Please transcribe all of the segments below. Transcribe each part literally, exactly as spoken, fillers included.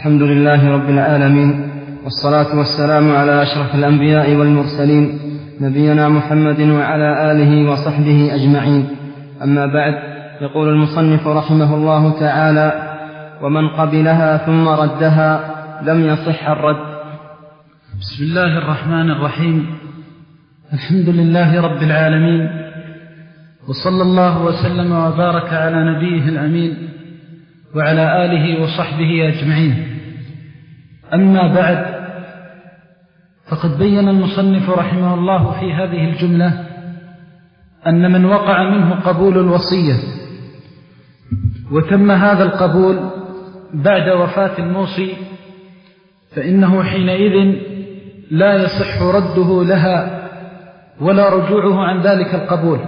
الحمد لله رب العالمين، والصلاة والسلام على أشرف الأنبياء والمرسلين، نبينا محمد وعلى آله وصحبه أجمعين. أما بعد، يقول المصنف رحمه الله تعالى: ومن قبلها ثم ردها لم يصح الرد. بسم الله الرحمن الرحيم. الحمد لله رب العالمين، وصلى الله وسلم وبارك على نبيه الأمين وعلى آله وصحبه أجمعين. أما بعد، فقد بين المصنف رحمه الله في هذه الجملة أن من وقع منه قبول الوصية وتم هذا القبول بعد وفاة الموصي، فإنه حينئذ لا يصح رده لها ولا رجوعه عن ذلك القبول.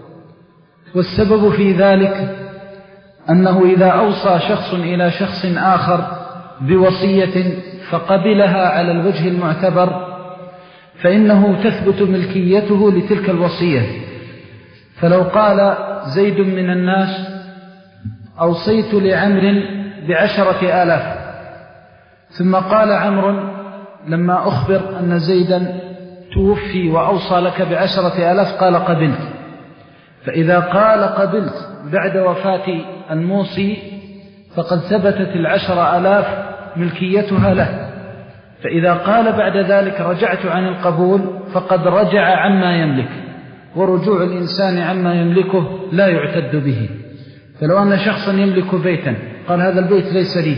والسبب في ذلك أنه إذا أوصى شخص إلى شخص آخر بوصية فقبلها على الوجه المعتبر، فإنه تثبت ملكيته لتلك الوصية. فلو قال زيد من الناس: أوصيت لعمر بعشرة آلاف، ثم قال عمرو لما أخبر أن زيدا توفي وأوصى لك بعشرة آلاف قال قبلت، فإذا قال قبلت بعد وفاة الموصي فقد ثبتت العشر آلاف ملكيتها له. فإذا قال بعد ذلك رجعت عن القبول فقد رجع عما يملك، ورجوع الإنسان عما يملكه لا يعتد به. فلو أن شخصا يملك بيتا قال هذا البيت ليس لي،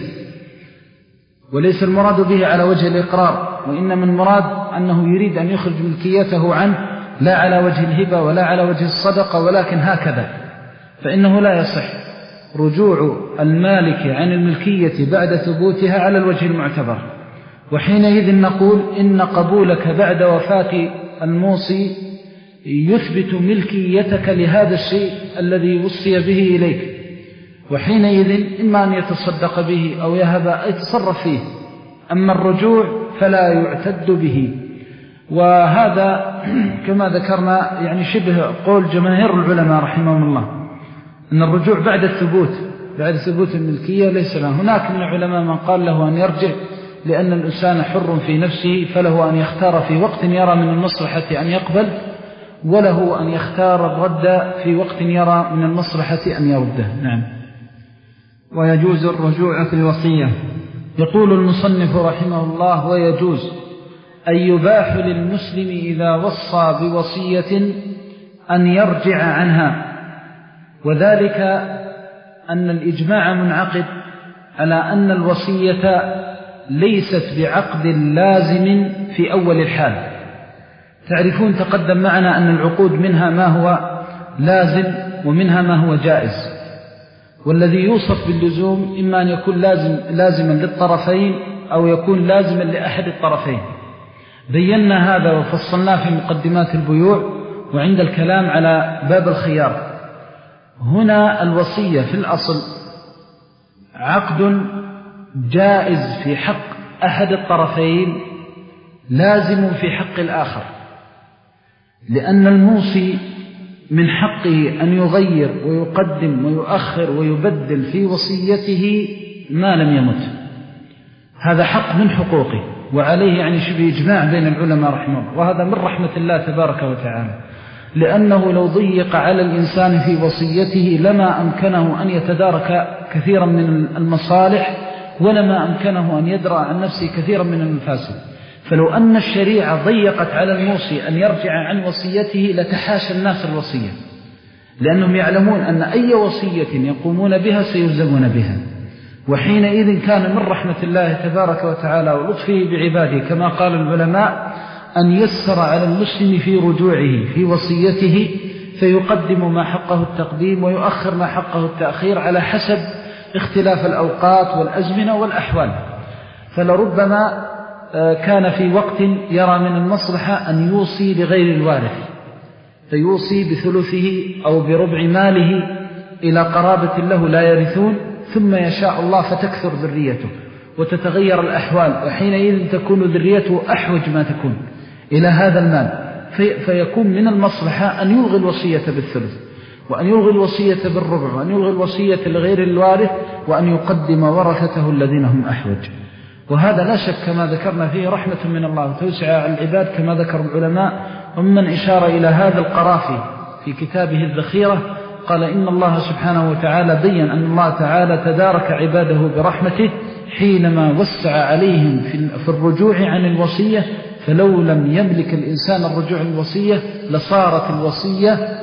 وليس المراد به على وجه الإقرار، وإنما المراد أنه يريد أن يخرج ملكيته عنه لا على وجه الهبة ولا على وجه الصدقة، ولكن هكذا، فإنه لا يصح رجوع المالك عن الملكية بعد ثبوتها على الوجه المعتبر. وحينئذ نقول إن قبولك بعد وفاة الموصي يثبت ملكيتك لهذا الشيء الذي وصي به إليك، وحينئذ إما أن يتصدق به أو يهب أو يتصرف فيه. أما الرجوع فلا يعتد به. وهذا كما ذكرنا يعني شبه قول جماهير العلماء رحمهم الله أن الرجوع بعد الثبوت بعد ثبوت الملكية ليس له. هناك من العلماء من قال له أن يرجع، لأن الإنسان حر في نفسه، فله أن يختار في وقت يرى من المصلحة أن يقبل، وله أن يختار الرد في وقت يرى من المصلحة أن يرده. نعم. ويجوز الرجوع في الوصية. يقول المصنف رحمه الله: ويجوز أن يباح للمسلم إذا وصى بوصية أن يرجع عنها، وذلك أن الإجماع منعقد على أن الوصية ليست بعقد لازم في أول الحال. تعرفون تقدم معنا أن العقود منها ما هو لازم ومنها ما هو جائز، والذي يوصف باللزوم إما أن يكون لازم لازما للطرفين أو يكون لازما لأحد الطرفين. بينا هذا وفصلناه في مقدمات البيوع وعند الكلام على باب الخيار. هنا الوصية في الأصل عقد جائز في حق أحد الطرفين، لازم في حق الآخر، لأن الموصي من حقه أن يغير ويقدم ويؤخر ويبدل في وصيته ما لم يمت. هذا حق من حقوقه، وعليه يعني شبه إجماع بين العلماء رحمه الله. وهذا من رحمة الله تبارك وتعالى، لأنه لو ضيق على الإنسان في وصيته لما أمكنه أن يتدارك كثيرا من المصالح، ولما أمكنه أن يدرأ عن نفسه كثيرا من المفاسد. فلو أن الشريعة ضيقت على الموصي أن يرجع عن وصيته لتحاشى الناس الوصية، لأنهم يعلمون أن أي وصية يقومون بها سيلزمون بها. وحينئذ كان من رحمة الله تبارك وتعالى ولطفه بعباده كما قال العلماء أن يسر على المسلم في رجوعه في وصيته، فيقدم ما حقه التقديم ويؤخر ما حقه التأخير على حسب اختلاف الأوقات والأزمنة والأحوال. فلربما كان في وقت يرى من المصلحة أن يوصي لغير الوارث، فيوصي بثلثه أو بربع ماله إلى قرابة له لا يرثون، ثم يشاء الله فتكثر ذريته وتتغير الأحوال، وحينئذ تكون ذريته أحوج ما تكون إلى هذا المال، في فيكون من المصلحة أن يلغي الوصية بالثلث، وأن يلغي الوصية بالربع، وأن يلغي الوصية لغير الوارث، وأن يقدم ورثته الذين هم أحوج. وهذا لا شك كما ذكرنا فيه رحمة من الله وتوسع على العباد كما ذكر العلماء. ومن إشار إلى هذا القرافي في كتابه الذخيرة قال إن الله سبحانه وتعالى بيّن أن الله تعالى تدارك عباده برحمته حينما وسع عليهم في الرجوع عن الوصية، فلو لم يملك الإنسان الرجوع عن الوصية لصارت الوصية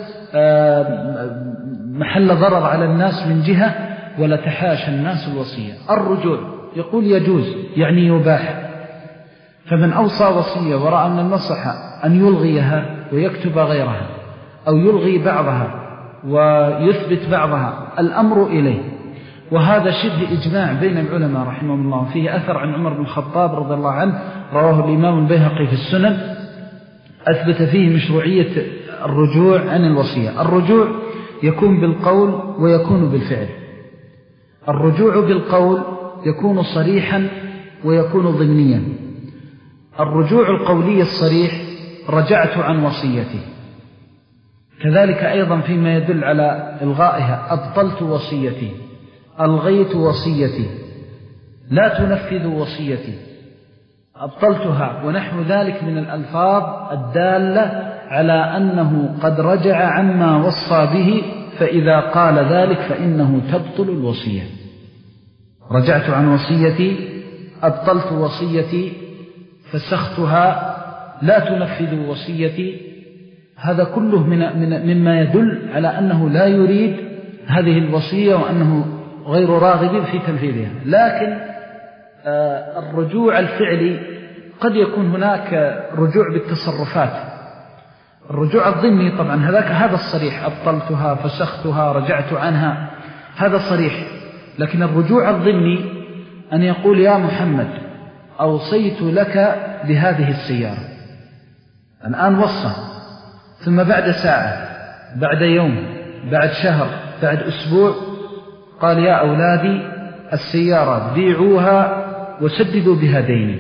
محل ضرر على الناس من جهة ولتحاشى الناس الوصية. الرجوع يقول يجوز يعني يباح، فمن أوصى وصية ورأى من المصلحة أن يلغيها ويكتب غيرها أو يلغي بعضها ويثبت بعضها الأمر إليه. وهذا شبه إجماع بين العلماء رحمه الله. فيه أثر عن عمر بن الخطاب رضي الله عنه رواه الإمام البيهقي في السنن أثبت فيه مشروعية الرجوع عن الوصية. الرجوع يكون بالقول ويكون بالفعل. الرجوع بالقول يكون صريحا ويكون ضمنيا. الرجوع القولي الصريح رجعت عن وصيتي، كذلك أيضا فيما يدل على إلغائها أبطلت وصيتي، ألغيت وصيتي، لا تنفذ وصيتي، أبطلتها، ونحو ذلك من الألفاظ الدالة على أنه قد رجع عما وصى به، فإذا قال ذلك فإنه تبطل الوصية. رجعت عن وصيتي، أبطلت وصيتي، فسختها، لا تنفذ وصيتي. هذا كله من من مما يدل على أنه لا يريد هذه الوصية وأنه غير راغب في تنفيذها. لكن آه الرجوع الفعلي قد يكون هناك رجوع بالتصرفات. الرجوع الضمني طبعا هذاك هذا الصريح، أبطلتها، فسختها، رجعت عنها، هذا صريح. لكن الرجوع الضمني أن يقول يا محمد أوصيت لك بهذه السيارة، الآن وصى، ثم بعد ساعة، بعد يوم، بعد شهر، بعد أسبوع قال يا أولادي السيارة بيعوها وسددوا بها ديني،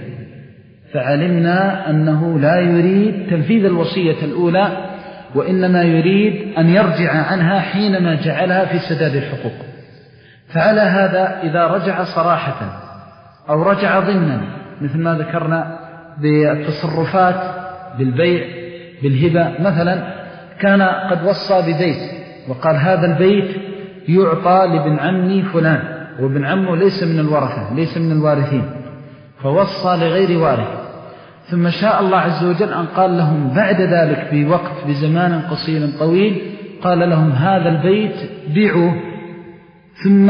فعلمنا أنه لا يريد تنفيذ الوصية الأولى، وإنما يريد أن يرجع عنها حينما جعلها في سداد الحقوق. فعلى هذا إذا رجع صراحة أو رجع ضمنا مثل ما ذكرنا بالتصرفات، بالبيع، بالهبة، مثلا كان قد وصى ببيت وقال هذا البيت يعطى لابن عمي فلان، وابن عمه ليس من الورثة، ليس من الوارثين، فوصى لغير وارث، ثم شاء الله عز وجل أن قال لهم بعد ذلك بوقت بزمان قصير طويل، قال لهم هذا البيت بيعوه ثم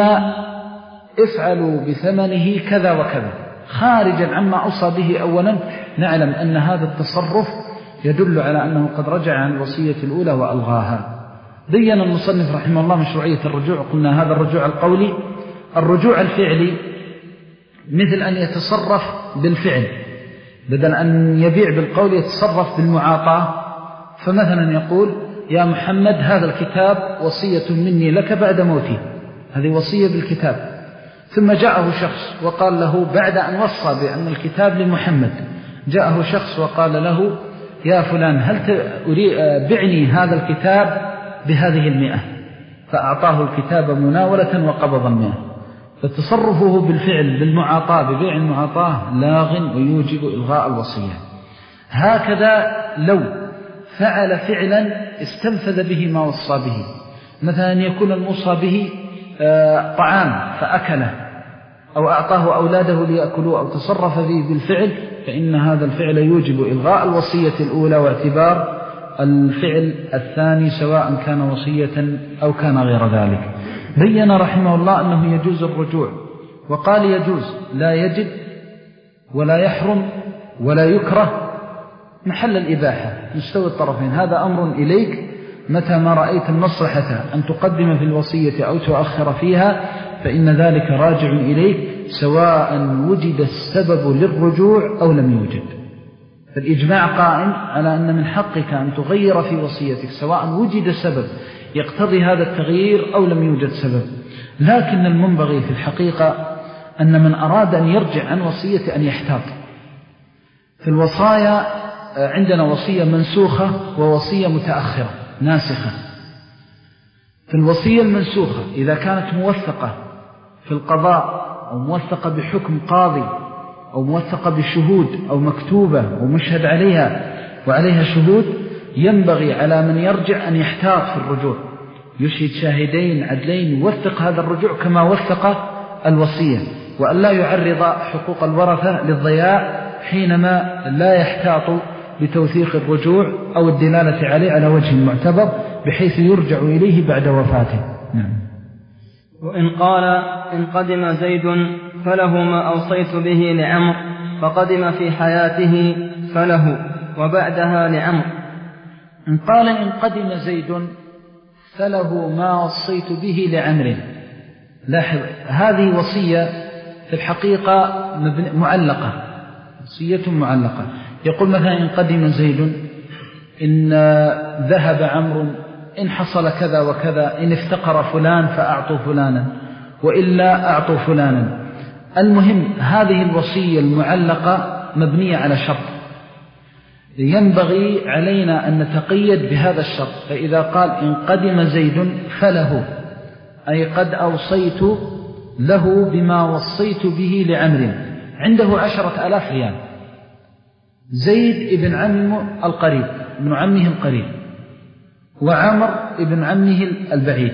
افعلوا بثمنه كذا وكذا، خارجا عما أوصى به أولا، نعلم أن هذا التصرف يدل على أنه قد رجع عن الوصية الأولى وألغاها. بين المصنف رحمه الله مشروعية الرجوع. قلنا هذا الرجوع القولي. الرجوع الفعلي مثل أن يتصرف بالفعل، بدل أن يبيع بالقول يتصرف بالمعاطاة. فمثلا يقول يا محمد هذا الكتاب وصية مني لك بعد موتي، هذه وصية بالكتاب. ثم جاءه شخص وقال له بعد أن وصى بأن الكتاب لمحمد، جاءه شخص وقال له يا فلان هل بعني هذا الكتاب بهذه المئة، فأعطاه الكتاب مناولة وقبض المئة. فتصرفه بالفعل بالمعاطاة ببيع المعاطاة لاغ ويوجب إلغاء الوصية. هكذا لو فعل فعلا استنفذ به ما وصى به، مثلا يكون الموصى به طعام فأكله، أو أعطاه أولاده ليأكلوه، أو تصرف فيه بالفعل، فإن هذا الفعل يوجب إلغاء الوصية الأولى واعتبار الفعل الثاني سواء كان وصية أو كان غير ذلك. بين رحمه الله أنه يجوز الرجوع، وقال يجوز لا يجب ولا يحرم ولا يكره، محل الإباحة مستوى الطرفين. هذا أمر إليك متى ما رأيت المصلحة أن تقدم في الوصية أو تؤخر فيها فإن ذلك راجع إليك، سواء وجد السبب للرجوع أو لم يوجد. فالإجماع قائم على أن من حقك أن تغير في وصيتك سواء وجد سبب يقتضي هذا التغيير أو لم يوجد سبب. لكن المنبغي في الحقيقة أن من أراد أن يرجع عن وصية أن يحتاط. في الوصايا عندنا وصية منسوخة ووصية متأخرة ناسخة. في الوصية المنسوخة إذا كانت موثقة في القضاء أو موثقة بحكم قاضي أو موثقة بالشهود أو مكتوبة ومشهد عليها وعليها شهود، ينبغي على من يرجع أن يحتاط في الرجوع، يشهد شاهدين عدلين يوثق هذا الرجوع كما وثق الوصية، وأن لا يعرض حقوق الورثة للضياع حينما لا يحتاط بتوثيق الرجوع أو الدلالة عليه على وجه معتبر بحيث يرجع إليه بعد وفاته. نعم. وإن قال إن قدم زيد فله ما أوصيت به لعمر، فقدم في حياته فله وبعدها لعمر. إن قال إن قدم زيد فله ما وصيت به لعمر، لاحظ هذه وصية في الحقيقة معلقة، وصية معلقة. يقول مثلا إن قدم زيد إن ذهب عمرو إن حصل كذا وكذا، إن افتقر فلان فأعطوا فلانا وإلا أعطوا فلانا. المهم هذه الوصية المعلقة مبنية على شرط، ينبغي علينا أن نتقيد بهذا الشرط. فإذا قال إن قدم زيد فله، أي قد أوصيت له بما وصيت به لعمر، عنده عشرة آلاف ريال، زيد ابن عمه القريب ابن عمه القريب وعمر ابن عمه البعيد،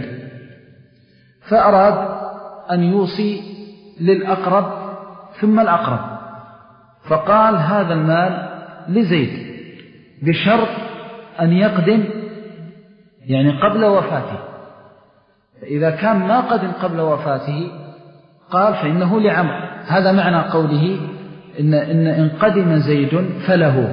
فأراد أن يوصي للأقرب ثم الأقرب، فقال هذا المال لزيد بشرط أن يقدم يعني قبل وفاته. فإذا كان ما قدم قبل وفاته قال فإنه لعمر. هذا معنى قوله إن, إن, إن قدم زيد فله،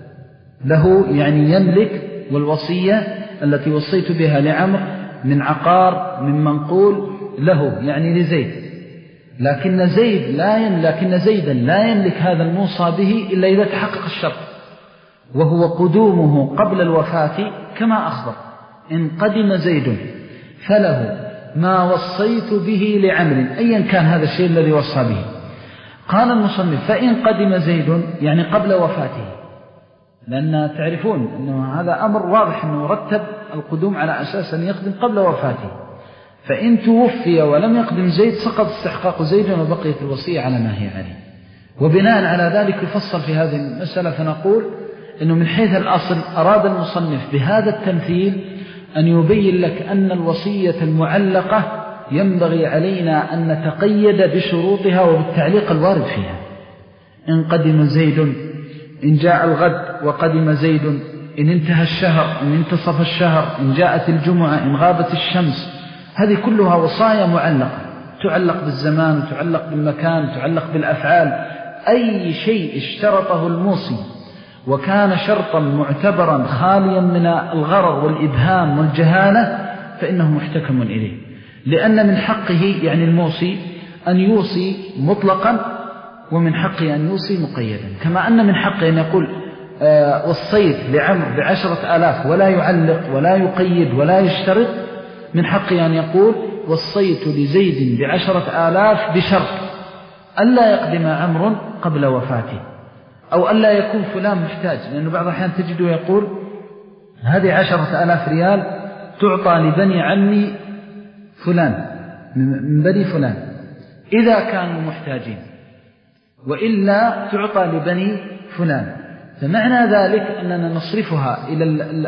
له يعني يملك، والوصية التي وصيت بها لعمر من عقار من منقول له يعني لزيد، لكن زيد لا يملك لكن زيدا لا يملك هذا الموصى به إلا إذا تحقق الشرط، وهو قدومه قبل الوفاة كما أخبر إن قدم زيد فله ما وصيت به لعمر، أيا كان هذا الشيء الذي وصى به. قال المصنف فإن قدم زيد يعني قبل وفاته، لأن تعرفون أنه هذا أمر واضح أنه رتب القدوم على أساس أن يقدم قبل وفاته، فإن توفي ولم يقدم زيد سقط استحقاق زيد وبقيت الوصية على ما هي عليه. وبناء على ذلك يفصل في هذه المسألة، فنقول أنه من حيث الأصل أراد المصنف بهذا التمثيل أن يبين لك أن الوصية المعلقة ينبغي علينا أن نتقيد بشروطها وبالتعليق الوارد فيها. إن قدم زيد، إن جاء الغد وقدم زيد، إن انتهى الشهر، إن انتصف الشهر، إن جاءت الجمعة، إن غابت الشمس، هذه كلها وصايا معلقة تعلق بالزمان، تعلق بالمكان، تعلق بالأفعال. أي شيء اشترطه الموصي وكان شرطا معتبرا خاليا من الغرر والإبهام والجهالة فإنه محتكم إليه، لأن من حقه يعني الموصي أن يوصي مطلقا، ومن حقه أن يوصي مقيدا، كما أن من حقه أن يقول آه وصيت لعمر بعشرة آلاف ولا يعلق ولا يقيد ولا يشترط، من حقه أن يقول وصيت لزيد بعشرة آلاف بشرط ألا يقدم عمر قبل وفاته، أو ألا يكون فلان محتاج، لأنه بعض الأحيان تجده يقول هذه عشرة آلاف ريال تعطى لبني عمي فلان من بني فلان إذا كانوا محتاجين، وإلا تعطى لبني فلان. فمعنى ذلك أننا نصرفها إلى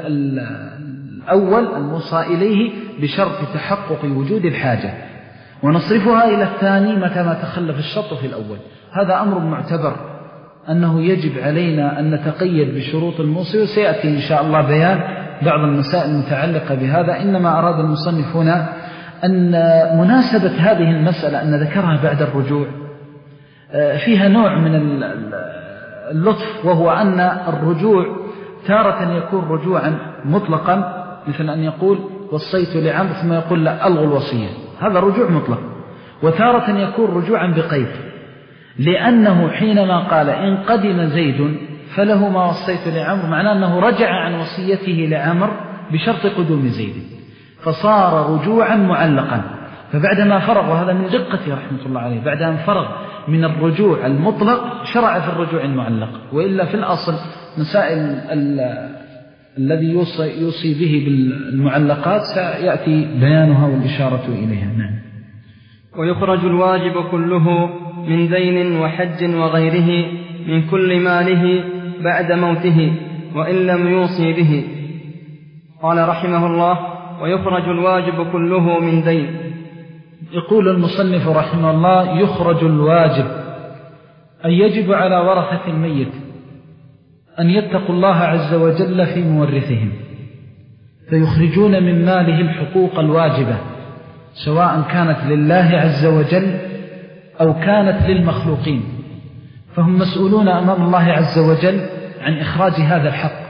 الأول الموصى إليه بشرط تحقق وجود الحاجة، ونصرفها إلى الثاني متى ما تخلف الشرط في الأول. هذا أمر معتبر أنه يجب علينا أن نتقيد بشروط الموصي، وسيأتي إن شاء الله بيان بعض المسائل المتعلقة بهذا. إنما أراد المصنف هنا أن مناسبة هذه المسألة أن ذكرها بعد الرجوع فيها نوع من اللطف، وهو أن الرجوع تارة يكون رجوعا مطلقا، مثل أن يقول وصيت لعمر ثم يقول لا ألغوا الوصية، هذا رجوع مطلق. وتارة يكون رجوعا بقيد، لأنه حينما قال إن قدم زيد فله ما وصيت لعمر، معناه أنه رجع عن وصيته لعمر بشرط قدوم زيد، فصار رجوعا معلقا. فبعدما فرغ، وهذا من دقته رحمة الله عليه، بعد أن فرغ من الرجوع المطلق شرع في الرجوع المعلق. وإلا في الأصل مسائل الذي يوصي, يوصي به بالمعلقات سيأتي بيانها والإشارة إليها. نعم. ويخرج الواجب كله من دين وحج وغيره من كل ماله بعد موته وإن لم يوصي به. قال رحمه الله: ويخرج الواجب كله من دين. يقول المصنف رحمه الله: يخرج الواجب، أي يجب على ورثة الميت أن يتقوا الله عز وجل في مورثهم، فيخرجون من ماله الحقوق الواجبة، سواء كانت لله عز وجل أو كانت للمخلوقين، فهم مسؤولون أمام الله عز وجل عن إخراج هذا الحق.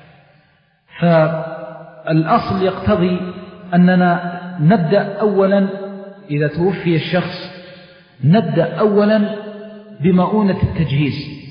فالأصل يقتضي أننا نبدأ أولا إذا توفي الشخص، نبدأ أولا بمؤونة التجهيز،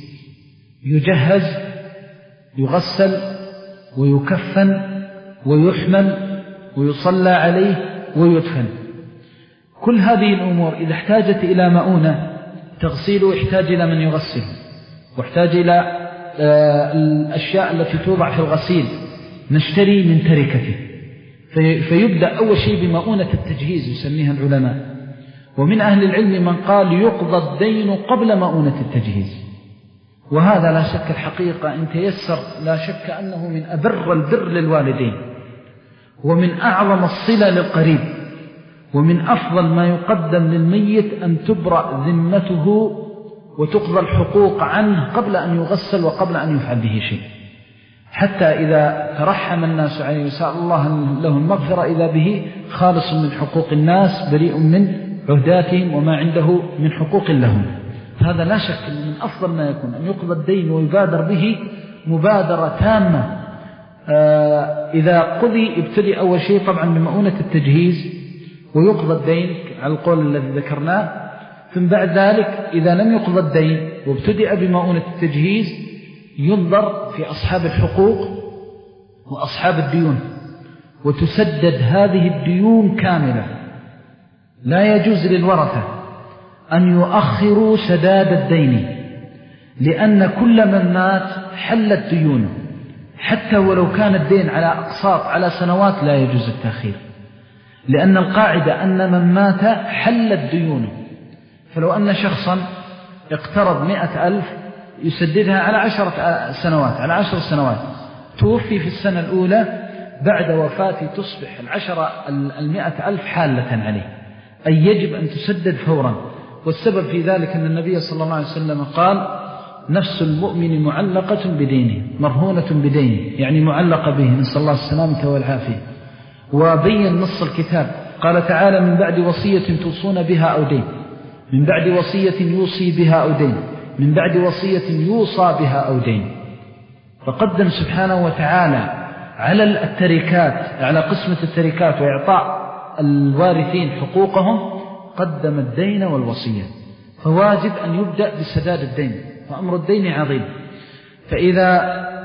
يجهز، يغسل ويكفن ويحمل ويصلى عليه ويدفن. كل هذه الأمور إذا احتاجت إلى مؤونة، تغسيله يحتاج إلى من يغسل، واحتاج إلى الأشياء التي توضع في الغسيل، نشتري من تركته. فيبدأ أول شيء بمؤونة التجهيز يسميها العلماء. ومن أهل العلم من قال يقضى الدين قبل مؤونة التجهيز، وهذا لا شك الحقيقة إن تيسر لا شك أنه من أبر البر للوالدين، ومن أعظم الصلة للقريب، ومن أفضل ما يقدم للميت أن تبرأ ذمته وتقضى الحقوق عنه قبل أن يغسل وقبل أن يفعل به شيء، حتى إذا ترحم الناس عليه وسأل الله له المغفرة إذا به خالص من حقوق الناس، بريء من عهداتهم وما عنده من حقوق لهم. هذا لا شك من أفضل ما يكون أن يقضى الدين ويبادر به مبادرة تامة. آه إذا قضي ابتدي أول شيء طبعا بمؤونة التجهيز ويقضى الدين على القول الذي ذكرناه، ثم بعد ذلك إذا لم يقضى الدين وابتدأ بمؤونة التجهيز ينظر في أصحاب الحقوق وأصحاب الديون، وتسدد هذه الديون كاملة. لا يجوز للورثة أن يؤخروا سداد الدين، لأن كل من مات حلت ديونه، حتى ولو كان الدين على أقساط على سنوات لا يجوز التأخير، لأن القاعدة أن من مات حلت ديونه. فلو أن شخصا اقترض مئة ألف يسددها على عشرة سنوات على عشر سنوات، توفي في السنة الأولى، بعد وفاته تصبح العشرة المئة ألف حالة عليه، أي يجب أن تسدد فورا. والسبب في ذلك أن النبي صلى الله عليه وسلم قال: نفس المؤمن معلقة بدينه، مرهونة بدينه، يعني معلقة به، نسأل الله السلامة والعافية. وبين نص الكتاب قال تعالى: من بعد وصية توصون بها أو دين، من بعد وصية يوصي بها أو دين، من بعد وصية يوصى بها أو دين. فقدم سبحانه وتعالى على التركات، على قسمة التركات وإعطاء الوارثين حقوقهم، قدم الدين والوصية. فواجب أن يبدأ بسداد الدين، فأمر الدين عظيم. فإذا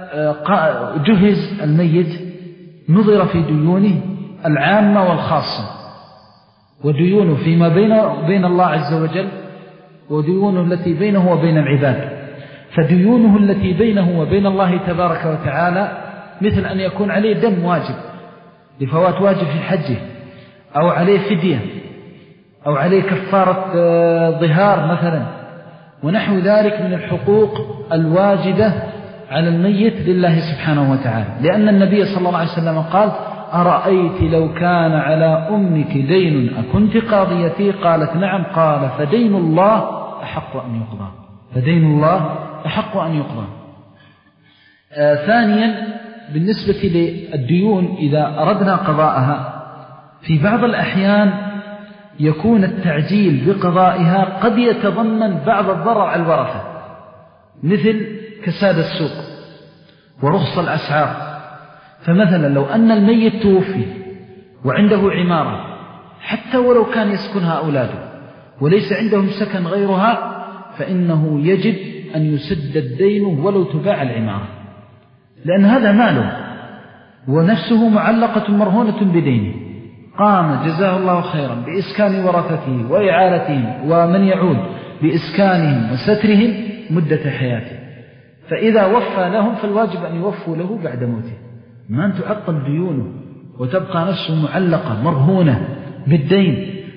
جهز الميت نظر في ديونه العامة والخاصة، وديونه فيما بينه وبين الله عز وجل، وديونه التي بينه وبين العباد. فديونه التي بينه وبين الله تبارك وتعالى مثل أن يكون عليه دم واجب لفوات واجب في حجه، أو عليه فدية، أو عليه كفارة ظهار مثلا، ونحو ذلك من الحقوق الواجبة على الميت لله سبحانه وتعالى. لأن النبي صلى الله عليه وسلم قال: أرأيت لو كان على أمك دين أكنت قاضيتي؟ قالت: نعم. قال: فدين الله أحق أن يقضى، فدين الله أحق أن يقضى. آه ثانيا، بالنسبة للديون إذا أردنا قضاءها، في بعض الأحيان يكون التعجيل بقضائها قد يتضمن بعض الضرر على الورثة، مثل كساد السوق ورخص الأسعار. فمثلا لو أن الميت توفي وعنده عمارة، حتى ولو كان يسكنها أولاده وليس عندهم سكن غيرها، فإنه يجب أن يسدد دينه ولو تباع العمارة، لأن هذا ماله ونفسه معلقة مرهونة بدينه. قام جزاه الله خيرا بإسكان ورثته وإعالتهم ومن يعود بإسكانهم وسترهم مدة حياته، فإذا وفى لهم فالواجب أن يوفوا له بعد موته، ما أن تعطل ديونه وتبقى نفسه معلقة مرهونة بالدين.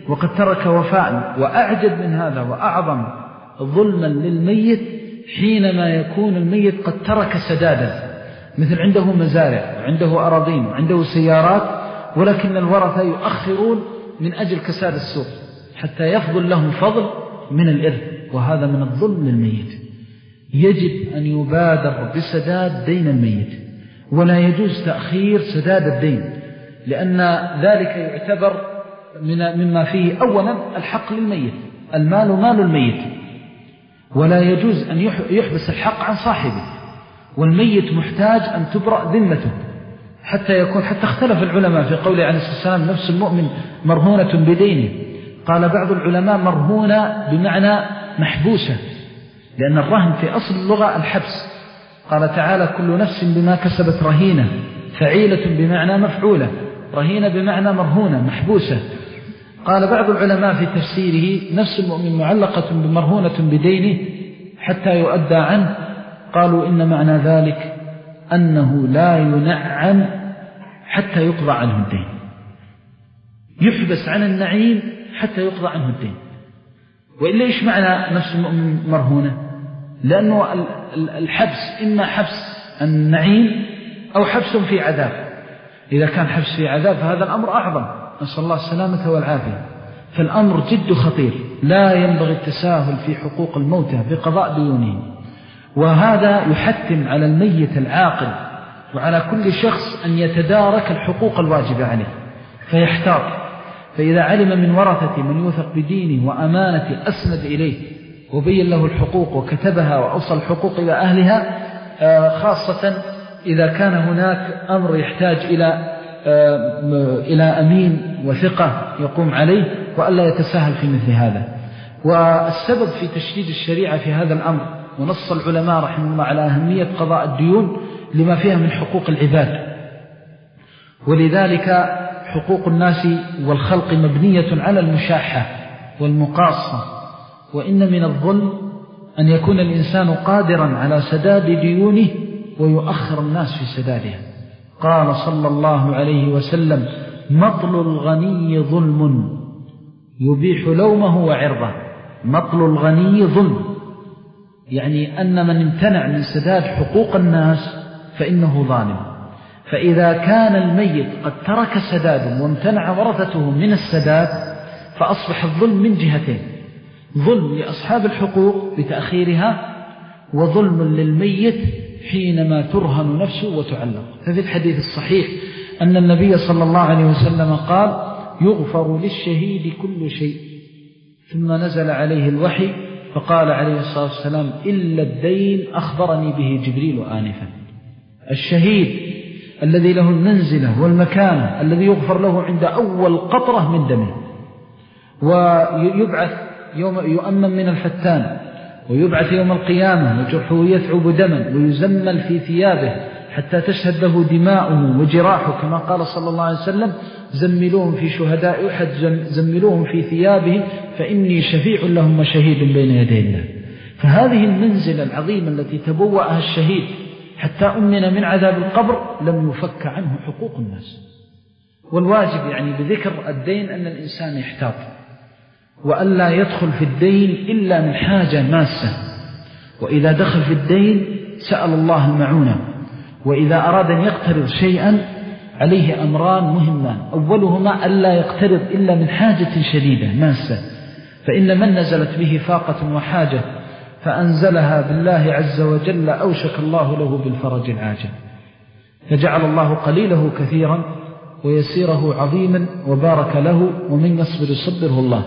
وقد ترك وفاء. وأعجب من هذا وأعظم ظلما للميت حينما يكون الميت قد ترك سدادا، مثل عنده مزارع وعنده أراضين وعنده سيارات، ولكن الورثة يؤخرون من أجل كساد السوق حتى يفضل لهم فضل من الإرث، وهذا من الظلم للميت. يجب أن يبادر بسداد دين الميت، ولا يجوز تأخير سداد الدين، لأن ذلك يعتبر من مما فيه أولا الحق للميت، المال مال الميت، ولا يجوز أن يحبس الحق عن صاحبه، والميت محتاج أن تبرأ ذمته حتى يكون. حتى اختلف العلماء في قوله عليه الصلاة والسلام نفس المؤمن مرهونة بدينه، قال بعض العلماء مرهونة بمعنى محبوسة، لأن الرهن في أصل اللغة الحبس. قال تعالى كل نفس بما كسبت رهينة، فعيلة بمعنى مفعولة، رهينة بمعنى مرهونة محبوسة. قال بعض العلماء في تفسيره نفس المؤمن معلقة بمرهونة بدينه حتى يؤدى عنه، قالوا إن معنى ذلك أنه لا ينعم حتى يقضى عنه الدين، يحبس عن النعيم حتى يقضى عنه الدين. وإلا إيش معنى نفس المؤمن مرهونة؟ لأنه الحبس إما حبس النعيم أو حبس في عذاب. إذا كان حبس في عذاب فهذا الأمر أعظم، نسأل الله السلامة والعافية. فالأمر جد خطير، لا ينبغي التساهل في حقوق الموتى بقضاء ديونهم. وهذا يحتم على الميت العاقل وعلى كل شخص أن يتدارك الحقوق الواجبة عليه فيحتاط. فإذا علم من ورثة من يوثق بدينه وأمانته أسند إليه وبين له الحقوق وكتبها وأوصل الحقوق إلى أهلها، خاصة إذا كان هناك أمر يحتاج إلى إلى أمين وثقة يقوم عليه، وألا يتساهل في مثل هذا. والسبب في تشديد الشريعة في هذا الأمر، ونص العلماء رحمه الله على أهمية قضاء الديون لما فيها من حقوق العباد، ولذلك حقوق الناس والخلق مبنية على المشاحة والمقاصة. وإن من الظلم أن يكون الإنسان قادرا على سداد ديونه ويؤخر الناس في سدادها. قال صلى الله عليه وسلم مطل الغني ظلم يبيح لومه وعرضه. مطل الغني ظلم، يعني أن من امتنع من سداد حقوق الناس فإنه ظالم. فإذا كان الميت قد ترك سداده وامتنع ورثته من السداد فأصبح الظلم من جهتين: ظلم لأصحاب الحقوق بتأخيرها، وظلم للميت حينما ترهن نفسه وتعلق. ففي الحديث الصحيح أن النبي صلى الله عليه وسلم قال يغفر للشهيد كل شيء، ثم نزل عليه الوحي فقال عليه الصلاة والسلام إلا الدين أخبرني به جبريل آنفا. الشهيد الذي له المنزلة والمكانة الذي يغفر له عند أول قطرة من دمه، ويبعث يوم يؤمن من الفتان، ويبعث يوم القيامة وجرحه يثعب دما ويزمل في ثيابه حتى تشهد له دماؤه وجراحه، كما قال صلى الله عليه وسلم زملوهم في شهداء أحد زملوهم في ثيابه فإني شفيع لهم وشهيد بين يدي الله. فهذه المنزلة العظيمة التي تبوأها الشهيد حتى أمن من عذاب القبر لم يفك عنه حقوق الناس. والواجب يعني بذكر الدين أن الإنسان يحتاط وألا يدخل في الدين إلا من حاجة ماسة، وإذا دخل في الدين سأل الله المعونة. وإذا أراد أن يقترض شيئا عليه أمران مهمان: أولهما ألا يقترض إلا من حاجة شديدة ماسة، فإن من نزلت به فاقة وحاجة فأنزلها بالله عز وجل أوشك الله له بالفرج العاجل، فجعل الله قليله كثيرا ويسيره عظيما وبارك له، ومن يصبر يصبره الله.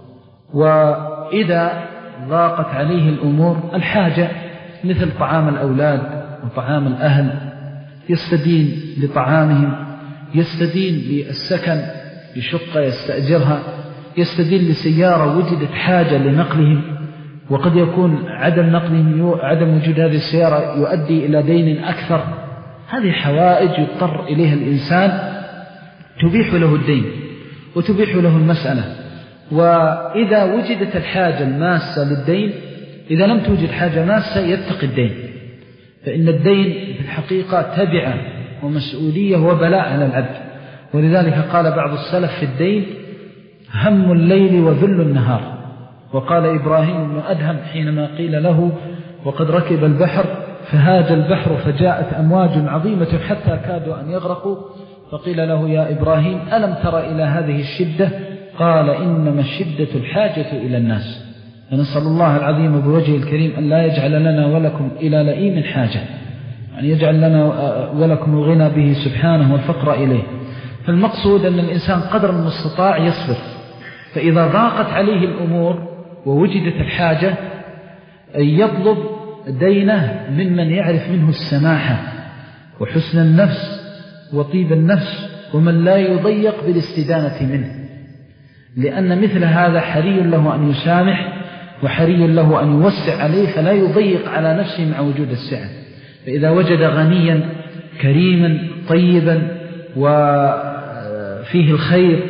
وإذا ضاقت عليه الأمور الحاجة مثل طعام الأولاد وطعام الأهل يستدين لطعامهم، يستدين للسكن بشقة يستأجرها، يستدين لسيارة وجدت حاجة لنقلهم، وقد يكون عدم نقلهم عدم وجود هذه السيارة يؤدي إلى دين أكثر. هذه حوائج يضطر إليها الإنسان تبيح له الدين وتبيح له المسألة. وإذا وجدت الحاجة الماسة للدين، إذا لم توجد حاجة ماسة يتقي الدين، فإن الدين في الحقيقة تبعة ومسؤولية وبلاء على العبد. ولذلك قال بعض السلف في الدين: هم الليل وذل النهار. وقال إبراهيم بن أدهم حينما قيل له وقد ركب البحر فهاج البحر فجاءت أمواج عظيمة حتى كادوا أن يغرقوا، فقيل له يا إبراهيم ألم تر إلى هذه الشدة؟ قال إنما الشدة الحاجة إلى الناس. فنسأل الله العظيم بوجهه الكريم أن لا يجعل لنا ولكم إلى لئيم حاجة، أن يجعل لنا ولكم الغنى به سبحانه والفقر إليه. فالمقصود أن الإنسان قدر المستطاع يصبر، فإذا ضاقت عليه الأمور ووجدت الحاجة يطلب دينه ممن يعرف منه السماحة وحسن النفس وطيب النفس ومن لا يضيق بالاستدانة منه، لأن مثل هذا حري له أن يسامح وحري له أن يوسع عليه فلا يضيق على نفسه مع وجود السعة. فإذا وجد غنيا كريما طيبا وفيه الخير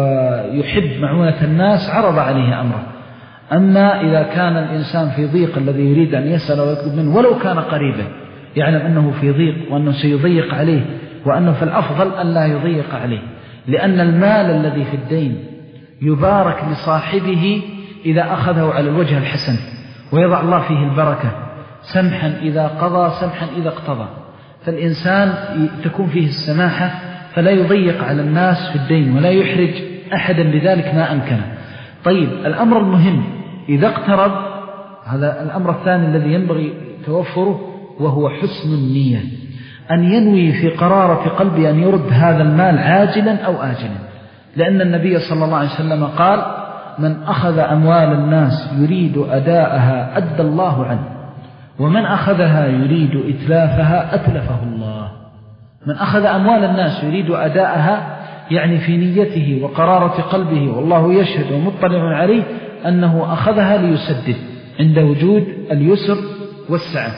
ويحب معونة الناس عرض عليه أمره. أما إذا كان الإنسان في ضيق الذي يريد أن يسأل ويطلب منه ولو كان قريبا يعلم أنه في ضيق وأنه سيضيق عليه وأنه في الأفضل أن لا يضيق عليه، لأن المال الذي في الدين يبارك لصاحبه إذا أخذه على الوجه الحسن ويضع الله فيه البركة، سمحا إذا قضى سمحا إذا اقتضى. فالإنسان تكون فيه السماحة فلا يضيق على الناس في الدين ولا يحرج أحدا بذلك ما أمكنه. طيب الأمر المهم إذا اقترب، هذا الأمر الثاني الذي ينبغي توفره وهو حسن النية، أن ينوي في قرارة قلبه أن يرد هذا المال عاجلا أو آجلا، لأن النبي صلى الله عليه وسلم قال من أخذ أموال الناس يريد أداءها أدى الله عنه، ومن أخذها يريد إتلافها أتلفه الله. من أخذ أموال الناس يريد أداءها يعني في نيته وقرارة قلبه والله يشهد ومطلع عليه أنه أخذها ليسدد عند وجود اليسر والسعة.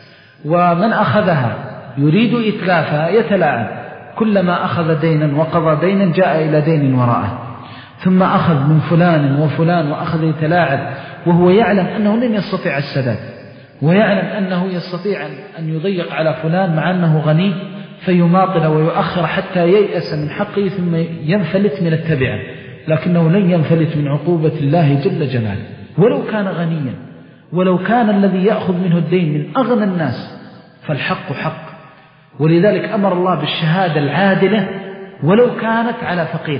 ومن أخذها يريد إتلافها يتلاعب، كلما أخذ دينا وقضى دينا جاء إلى دين وراءه، ثم أخذ من فلان وفلان وأخذ يتلاعب وهو يعلم أنه لن يستطيع السداد، ويعلم أنه يستطيع أن يضيق على فلان مع أنه غني فيماطل ويؤخر حتى ييأس من حقه ثم ينفلت من التبعة، لكنه لن ينفلت من عقوبة الله جل جلاله ولو كان غنيا، ولو كان الذي يأخذ منه الدين من أغنى الناس فالحق حق. ولذلك أمر الله بالشهادة العادلة ولو كانت على فقير،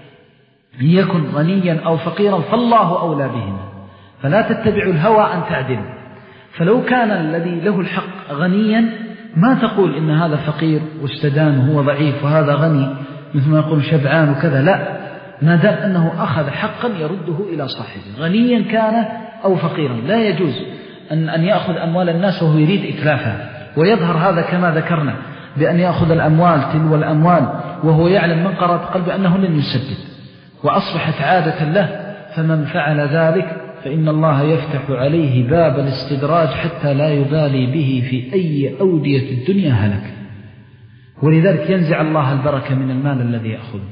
ليكن غنيا أو فقيرا فالله أولى بهما، فلا تتبعوا الهوى أن تعدلوا. فلو كان الذي له الحق غنيا ما تقول إن هذا فقير واستدان وهو ضعيف وهذا غني مثل ما يقول شبعان وكذا، لا، ما دام أنه أخذ حقا يرده إلى صاحبه غنيا كان أو فقيرا. لا يجوز أن, أن يأخذ أموال الناس وهو يريد إتلافها، ويظهر هذا كما ذكرنا بأن يأخذ الأموال تلو الأموال وهو يعلم من قرأت قلبه أنه لن يسدد، وأصبحت عادة له. فمن فعل ذلك فإن الله يفتح عليه باب الاستدراج حتى لا يبالي به في أي أودية الدنيا هلك. ولذلك ينزع الله البركة من المال الذي يأخذه،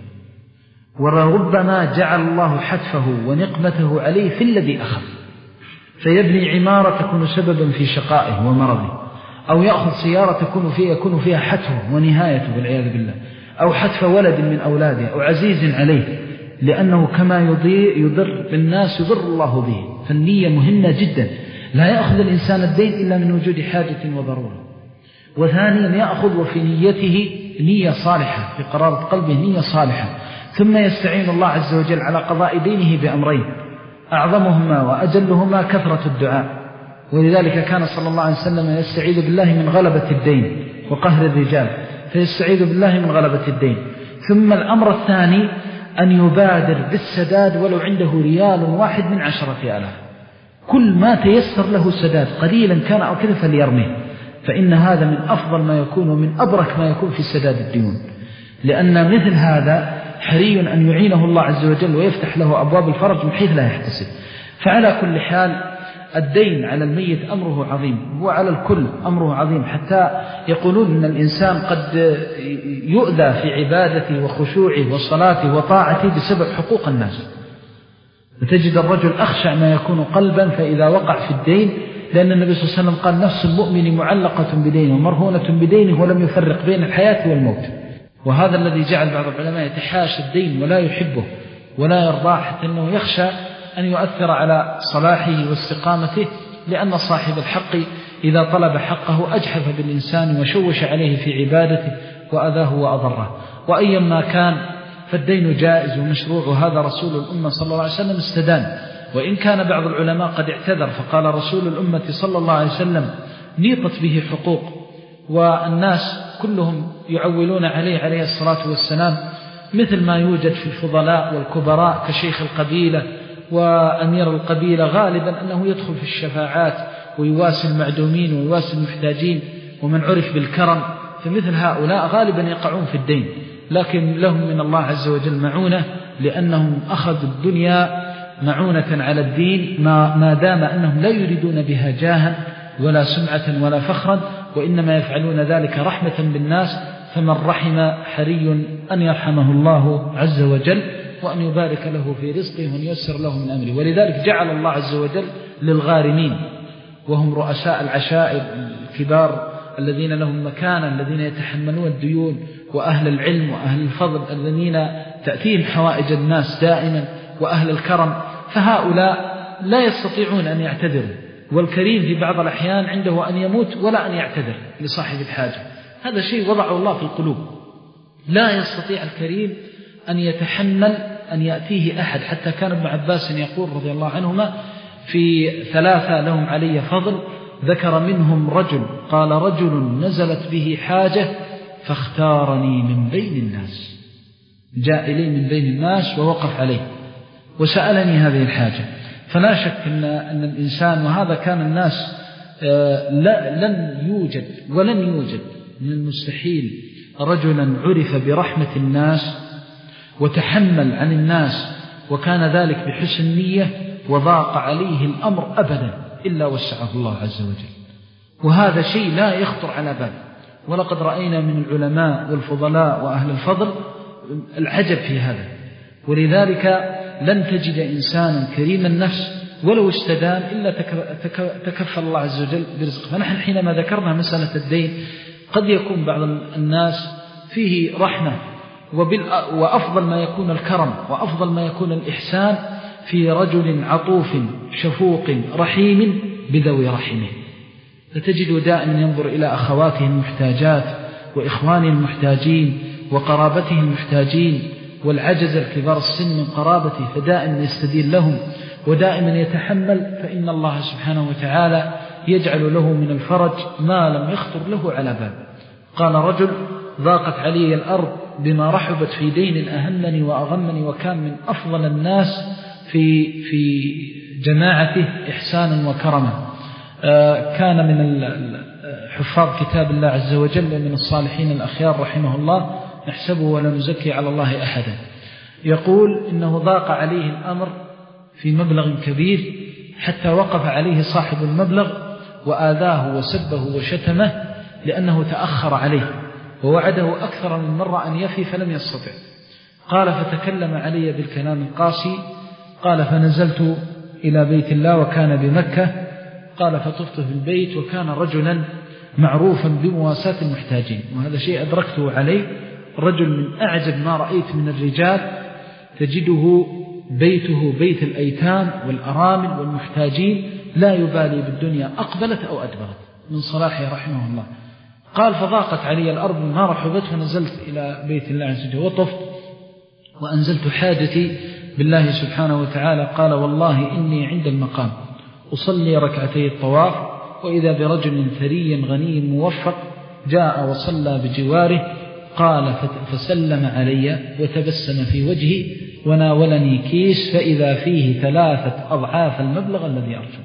وربما جعل الله حتفه ونقمته عليه في الذي أخذ، فيبني عمارة تكون سببا في شقائه ومرضه، أو يأخذ سيارة تكون فيها يكون فيها حتفه ونهايته والعياذ بالله، أو حتف ولد من أولاده أو عزيز عليه، لأنه كما يضر بالناس يضر الله به. فالنية مهمة جدا، لا يأخذ الإنسان الدين إلا من وجود حاجة وضرورة. وثانيا يأخذ وفي نيته نية صالحة، في قرارة قلبه نية صالحة، ثم يستعين الله عز وجل على قضاء دينه بأمرين أعظمهما وأجلهما كثرة الدعاء. ولذلك كان صلى الله عليه وسلم يستعيذ بالله من غلبة الدين وقهر الرجال، فيستعيذ بالله من غلبة الدين. ثم الأمر الثاني أن يبادر بالسداد ولو عنده ريال واحد من عشرة آلاف، كل ما تيسر له سداد قليلا كان أو كذا فليرميه، فإن هذا من أفضل ما يكون ومن أبرك ما يكون في سداد الديون، لأن مثل هذا حري أن يعينه الله عز وجل ويفتح له أبواب الفرج من حيث لا يحتسب. فعلى كل حال الدين على الميت أمره عظيم، وعلى الكل أمره عظيم، حتى يقولون أن الإنسان قد يؤذى في عبادته وخشوعه وصلاته وطاعته بسبب حقوق الناس. وتجد الرجل أخشع ما يكون قلبا فإذا وقع في الدين، لأن النبي صلى الله عليه وسلم قال نفس المؤمن معلقة بدينه ومرهونة بدينه ولم يفرق بين الحياة والموت. وهذا الذي جعل بعض العلماء يتحاشى الدين ولا يحبه ولا يرضاه حتى أنه يخشى أن يؤثر على صلاحه واستقامته، لأن صاحب الحق إذا طلب حقه أجحف بالإنسان وشوش عليه في عبادته وأذاه وأضره. وأيما كان فالدين جائز ومشروع، وهذا رسول الأمة صلى الله عليه وسلم استدان. وإن كان بعض العلماء قد اعتذر فقال رسول الأمة صلى الله عليه وسلم نيطت به حقوق، والناس كلهم يعولون عليه عليه الصلاة والسلام، مثل ما يوجد في الفضلاء والكبراء كشيخ القبيلة وأمير القبيلة غالبا أنه يدخل في الشفاعات ويواسي المعدومين ويواسي المحتاجين ومن عرف بالكرم، فمثل هؤلاء غالبا يقعون في الدين، لكن لهم من الله عز وجل معونة، لأنهم أخذوا الدنيا معونة على الدين، ما, ما دام أنهم لا يريدون بها جاها ولا سمعة ولا فخرا، وإنما يفعلون ذلك رحمة بالناس. فمن رحم حري أن يرحمه الله عز وجل، وأن يبارك له في رزقه وأن ييسر له من أمره. ولذلك جعل الله عز وجل للغارمين، وهم رؤساء العشائر الكبار الذين لهم مكانة، الذين يتحملون الديون، وأهل العلم وأهل الفضل الذين تأتيهم حوائج الناس دائما، وأهل الكرم، فهؤلاء لا يستطيعون أن يعتذروا. والكريم في بعض الأحيان عنده أن يموت ولا أن يعتذر لصاحب الحاجة، هذا شيء وضعه الله في القلوب. لا يستطيع الكريم أن يتحمل أن يأتيه أحد، حتى كان ابن عباس يقول رضي الله عنهما في ثلاثة لهم علي فضل، ذكر منهم رجل قال رجل نزلت به حاجة فاختارني من بين الناس، جاء إلي من بين الناس ووقف عليه وسألني هذه الحاجة. فلا شك أن, أن الإنسان، وهذا كان الناس لا لن يوجد ولن يوجد من المستحيل رجلا عرف برحمة الناس وتحمل عن الناس وكان ذلك بحسن نية وضاق عليه الأمر أبدا إلا وسعه الله عز وجل. وهذا شيء لا يخطر على بال. ولقد رأينا من العلماء والفضلاء وأهل الفضل العجب في هذا. ولذلك لن تجد إنسانا كريم النفس ولو استدان إلا تكفل الله عز وجل برزقه. فنحن حينما ذكرنا مسألة الدين قد يكون بعض الناس فيه رحمة، وأفضل ما يكون الكرم وأفضل ما يكون الإحسان في رجل عطوف شفوق رحيم بذوي رحمه. فتجد دائما ينظر إلى أخواته المحتاجات وإخوانه المحتاجين وقرابته المحتاجين والعجز الكبار السن من قرابته، فدائما يستدين لهم ودائما يتحمل، فإن الله سبحانه وتعالى يجعل له من الفرج ما لم يخطر له على بال. قال رجل ضاقت علي الأرض بما رحبت في دين أهمني وأغمني، وكان من أفضل الناس في في جماعته إحسانا وكرما. كان من حفاظ كتاب الله عز وجل ومن الصالحين الأخيار رحمه الله، نحسبه ولا نزكي على الله أحدا. يقول إنه ضاق عليه الأمر في مبلغ كبير حتى وقف عليه صاحب المبلغ وآذاه وسبه وشتمه لأنه تأخر عليه، ووعده أكثر من مرة أن يفي فلم يستطع. قال فتكلم علي بالكلام القاسي. قال فنزلت إلى بيت الله وكان بمكة. قال فطفت في البيت وكان رجلا معروفا بمواساة المحتاجين، وهذا شيء أدركته عليه. رجل من أعجب ما رأيت من الرجال، تجده بيته بيت الأيتام والأرامل والمحتاجين، لا يبالي بالدنيا أقبلت أو أدبرت من صلاحه رحمه الله. قال فضاقت علي الأرض ما رحبت فنزلت إلى بيت الله عز وجل وطفت وأنزلت حاجتي بالله سبحانه وتعالى. قال والله إني عند المقام أصلي ركعتي الطواف، وإذا برجل ثري غني موفق جاء وصلى بجواره. قال فسلم علي وتبسم في وجهي وناولني كيس فإذا فيه ثلاثة أضعاف المبلغ الذي أرجو.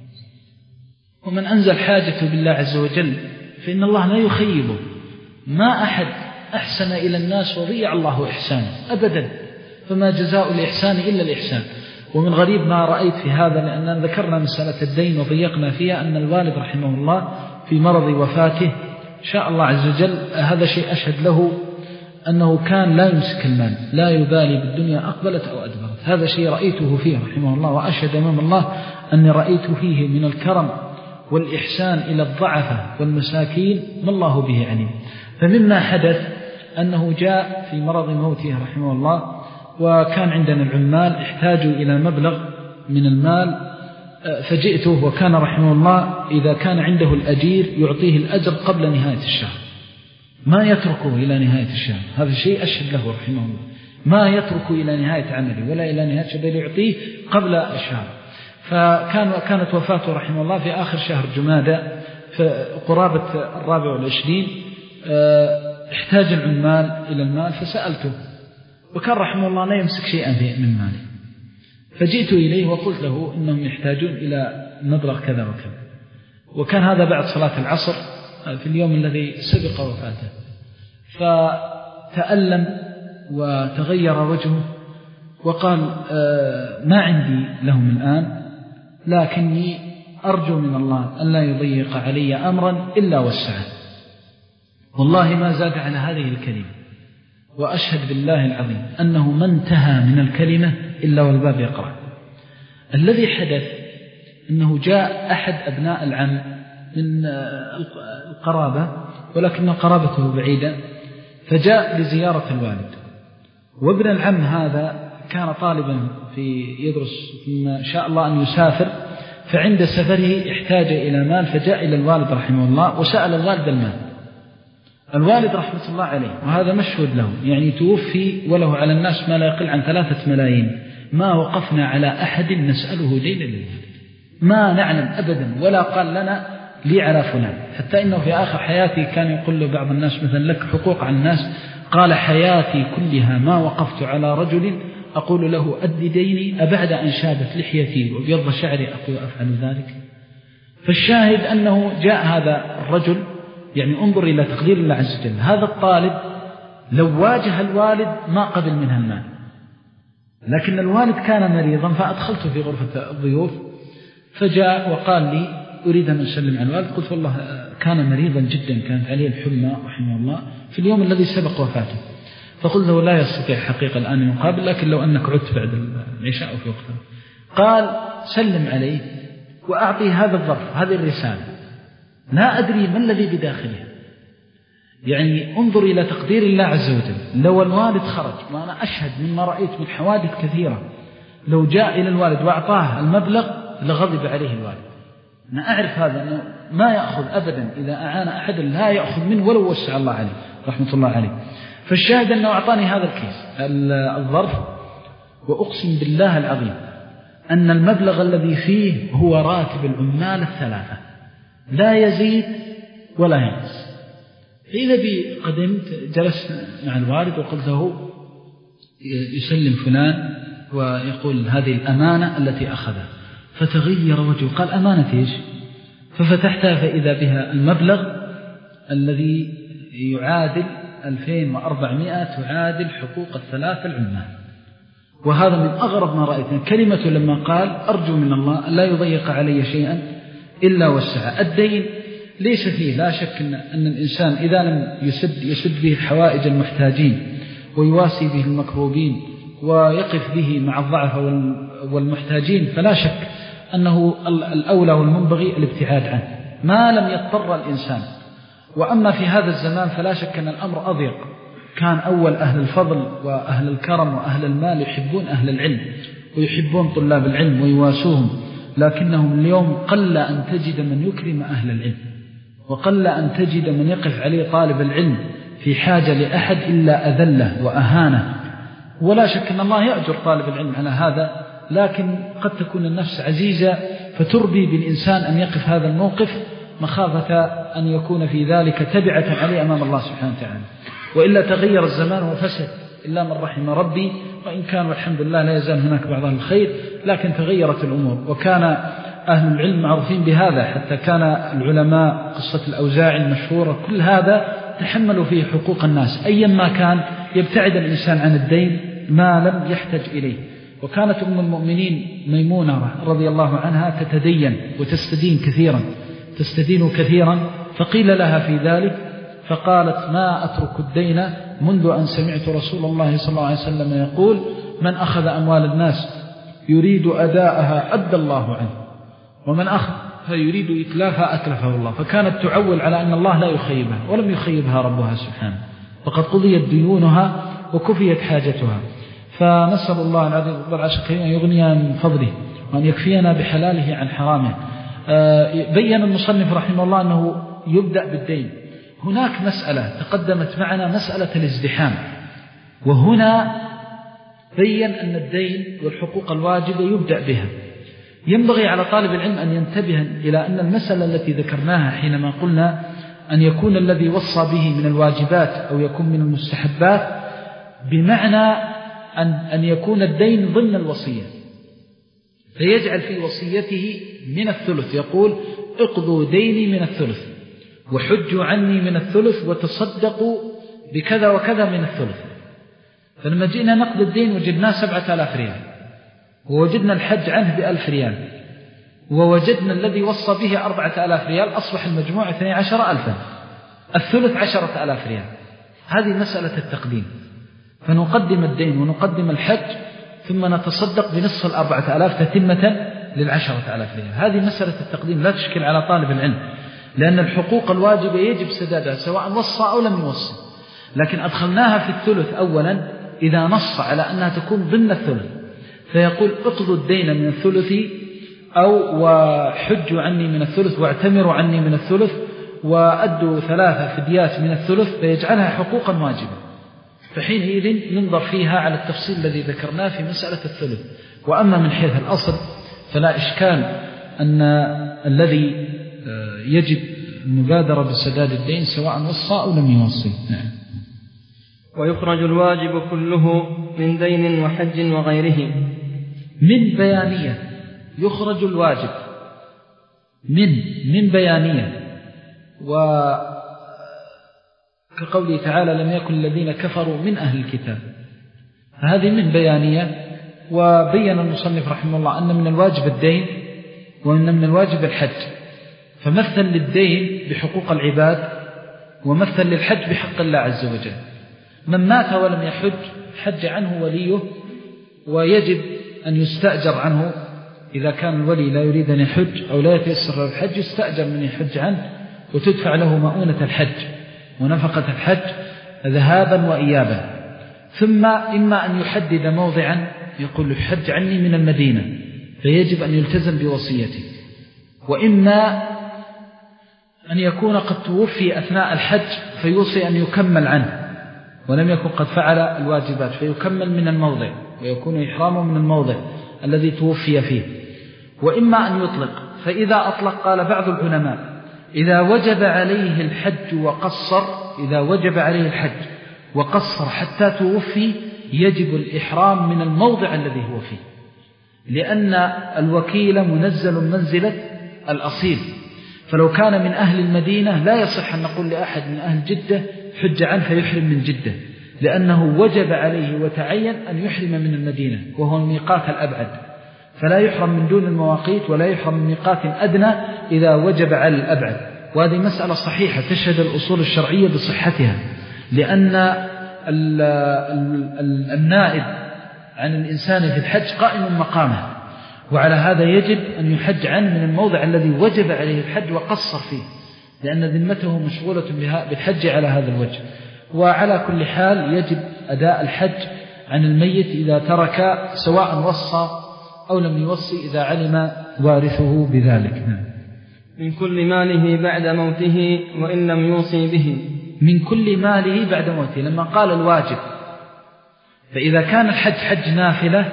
ومن أنزل حاجته بالله عز وجل فإن الله لا يخيبه. ما أحد أحسن إلى الناس وضيع الله إحسانه أبدا، فما جزاء الإحسان إلا الإحسان. ومن غريب ما رأيت في هذا، لأننا ذكرنا مسألة الدين وضيقنا فيها، أن الوالد رحمه الله في مرض وفاته شاء الله عز وجل، هذا شيء أشهد له أنه كان لا يمسك المال، لا يبالي بالدنيا أقبلت أو أدبرت. هذا شيء رأيته فيه رحمه الله، وأشهد أمام الله أني رأيت فيه من الكرم والإحسان إلى الضعفة والمساكين ما الله به عليم. فمما حدث أنه جاء في مرض موته رحمه الله وكان عندنا العمال احتاجوا إلى مبلغ من المال، فجئته وكان رحمه الله إذا كان عنده الأجير يعطيه الأجر قبل نهاية الشهر، ما يتركه إلى نهاية الشهر. هذا شيء أشهد له رحمه الله، ما يتركه إلى نهاية عمله ولا إلى نهاية شهر، بل يعطيه قبل الشهر. فكان كانت وفاته رحمه الله في آخر شهر جمادى في قرابة الرابع والعشرين. احتاج العمال إلى المال فسألته، وكان رحمه الله لا يمسك شيئا من ماله، فجئت إليه وقلت له إنهم يحتاجون إلى مبلغ كذا وكذا، وكان هذا بعد صلاة العصر في اليوم الذي سبق وفاته. فتألم وتغير وجهه وقال ما عندي لهم الآن، لكني أرجو من الله أن لا يضيق علي أمرا إلا وسعه. والله ما زاد على هذه الكلمة، وأشهد بالله العظيم أنه ما انتهى من الكلمة إلا والباب يقرأ. الذي حدث أنه جاء أحد أبناء العم من القرابة، ولكن قرابته بعيدة، فجاء لزيارة الوالد، وابن العم هذا كان طالبا في يدرس ثم شاء الله أن يسافر، فعند سفره احتاج إلى مال، فجاء إلى الوالد رحمه الله وسأل الوالد المال. الوالد رحمة الله عليه وهذا مشهود له، يعني توفي وله على الناس ما لا يقل عن ثلاثة ملايين، ما وقفنا على أحد نسأله دين للوالد، ما نعلم أبدا، ولا قال لنا لي على فلان. حتى إنه في آخر حياتي كان يقول له بعض الناس مثلا لك حقوق على الناس، قال حياتي كلها ما وقفت على رجل أقول له أد ديني أبعد أن شابت لحيتي وبيض شعري أقول أفعل ذلك. فالشاهد أنه جاء هذا الرجل، يعني انظر إلى تقدير الله عز وجل، هذا الطالب لو واجه الوالد ما قبل منها المال، لكن الوالد كان مريضا فأدخلته في غرفة الضيوف، فجاء وقال لي أريد أن أسلم على الوالد. قلت والله كان مريضا جدا، كانت عليه الحمى رحمه الله في اليوم الذي سبق وفاته، فقلت له لا يستطيع حقيقة الآن أن يقابل، لكن لو أنك عدت بعد العشاء وفي وقتها. قال سلم عليه وأعطي هذا الظرف، هذه الرسالة، لا أدري ما الذي بداخلها. يعني انظر إلى تقدير الله عز وجل، لو الوالد خرج، وأنا أشهد مما رأيت من حوادث كثيرة، لو جاء إلى الوالد وأعطاه المبلغ لغضب عليه الوالد. أنا أعرف هذا، أنه ما يأخذ أبدا إذا أعان أحد لا يأخذ منه ولو وسع الله عليه رحمة الله عليه. فالشاهد أنه أعطاني هذا الكيس الظرف، وأقسم بالله العظيم أن المبلغ الذي فيه هو راتب العمال الثلاثة، لا يزيد ولا ينقص. فإذا بي قدمت جلست مع الوالد وقلت له يسلم فلان ويقول هذه الأمانة التي أخذها، فتغير وجهه قال أمانة إيش؟ ففتحتها فإذا بها المبلغ الذي يعادل ألفين وأربعمائة، تعادل حقوق الثلاثة العمال. وهذا من أغرب ما رأيت كلمة لما قال أرجو من الله لا يضيق علي شيئا إلا وسع. الدين ليس فيه لا شك أن, أن الإنسان إذا لم يسد, يسد به حوائج المحتاجين ويواسي به المكروبين ويقف به مع الضعف والمحتاجين، فلا شك أنه الأولى والمنبغي الابتعاد عنه ما لم يضطر الإنسان. وأما في هذا الزمان فلا شك أن الأمر أضيق. كان أول أهل الفضل وأهل الكرم وأهل المال يحبون أهل العلم ويحبون طلاب العلم ويواسوهم، لكنهم اليوم قل أن تجد من يكرم أهل العلم، وقل أن تجد من يقف عليه طالب العلم في حاجة لأحد إلا أذله وأهانه. ولا شك أن الله يأجر طالب العلم على هذا، لكن قد تكون النفس عزيزة فتربي بالإنسان أن يقف هذا الموقف مخافة أن يكون في ذلك تبعة عليه أمام الله سبحانه وتعالى. وإلا تغير الزمان وفسد إلا من رحم ربي، وإن كان والحمد لله لا يزال هناك بعض الخير، لكن تغيرت الأمور. وكان أهل العلم معروفين بهذا، حتى كان العلماء قصة الأوزاعي المشهورة كل هذا تحملوا فيه حقوق الناس أيما كان، يبتعد الإنسان عن الدين ما لم يحتج إليه. وكانت أم المؤمنين ميمونة رضي الله عنها تتدين وتستدين كثيرا تستدين كثيرا فقيل لها في ذلك فقالت ما أترك الدين منذ أن سمعت رسول الله صلى الله عليه وسلم يقول من أخذ أموال الناس يريد أداءها أدى الله عنه، ومن أخذ فيريد إتلافها أتلفه الله. فكانت تعول على أن الله لا يخيبها، ولم يخيبها ربها سبحانه، وقد قضيت ديونها وكفيت حاجتها. فنسأل الله العظيم رب العرش الكريم أن يغنينا من فضله وأن يكفينا بحلاله عن حرامه. بين المصنف رحمه الله أنه يبدأ بالدين. هناك مسألة تقدمت معنا، مسألة الازدحام، وهنا بين أن الدين والحقوق الواجبة يبدأ بها. ينبغي على طالب العلم أن ينتبه إلى أن المسألة التي ذكرناها حينما قلنا أن يكون الذي وصى به من الواجبات أو يكون من المستحبات، بمعنى أن, أن يكون الدين ضمن الوصية، فيجعل في وصيته من الثلث، يقول اقضوا ديني من الثلث وحجوا عني من الثلث وتصدقوا بكذا وكذا من الثلث. فلما جئنا نقضي الدين وجدناه سبعة آلاف ريال، ووجدنا الحج عنه بألف ريال، ووجدنا الذي وصى به أربعة آلاف ريال، أصبح المجموع اثني عشر ألفا، الثلث عشرة آلاف ريال. هذه مسألة التقديم، فنقدم الدين ونقدم الحج ثم نتصدق بنصف الأربعة آلاف تتمة للعشرة آلاف ريال. هذه مسألة التقديم لا تشكل على طالب العلم، لأن الحقوق الواجبة يجب سدادها سواء وصى أو لم يوصي، لكن أدخلناها في الثلث أولا إذا نص على أنها تكون ضمن الثلث، فيقول اقضوا الدين من الثلث أو وحجوا عني من الثلث واعتمروا عني من الثلث وأدوا ثلاثة فديات من الثلث، فيجعلها حقوقا واجبة. فحينئذ ينظر فيها على التفصيل الذي ذكرناه في مسألة الثلث. وأما من حيث الأصل فلا إشكال أن الذي يجب المبادرة بسداد الدين سواء وصى أو لم يوصي. نعم. ويخرج الواجب كله من دين وحج وغيره. من بيانية يخرج الواجب من من بيانية، وكقوله تعالى لم يكن الذين كفروا من أهل الكتاب، فهذه من بيانية. وبين المصنف رحمه الله أن من الواجب الدين وأن من الواجب الحج، فمثل للدين بحقوق العباد ومثل للحج بحق الله عز وجل. من مات ولم يحج حج عنه وليه، ويجب أن يستأجر عنه إذا كان الولي لا يريد أن يحج أو لا يتيسر له الحج، يستأجر من يحج عنه وتدفع له مؤونة الحج ونفقة الحج ذهابا وإيابا. ثم إما أن يحدد موضعا يقول يحج عني من المدينة فيجب أن يلتزم بوصيته، وإما أن يكون قد توفي أثناء الحج فيوصي أن يكمل عنه ولم يكن قد فعل الواجبات فيكمل من الموضع ويكون إحرامه من الموضع الذي توفي فيه، وإما أن يطلق. فإذا أطلق قال بعض العلماء إذا وجب عليه الحج وقصر إذا وجب عليه الحج وقصر حتى توفي يجب الإحرام من الموضع الذي هو فيه، لأن الوكيل منزل منزلة الأصيل. فلو كان من أهل المدينة لا يصح أن نقول لأحد من أهل جدة حج عنه فيحرم من جدة، لأنه وجب عليه وتعين أن يحرم من المدينة وهو الميقات الأبعد، فلا يحرم من دون المواقيت ولا يحرم من ميقات أدنى إذا وجب على الأبعد. وهذه مسألة صحيحة تشهد الأصول الشرعية بصحتها، لأن ال ال ال النائب عن الإنسان في الحج قائم مقامه، وعلى هذا يجب أن يحج عنه من الموضع الذي وجب عليه الحج وقصر فيه، لأن ذمته مشغولة بالحج على هذا الوجه. وعلى كل حال يجب أداء الحج عن الميت إذا ترك سواء وصى أو لم يوصي إذا علم وارثه بذلك. من كل ماله بعد موته وإن لم يوصي به. من كل ماله بعد موته، لما قال الواجب فإذا كان الحج حج نافلة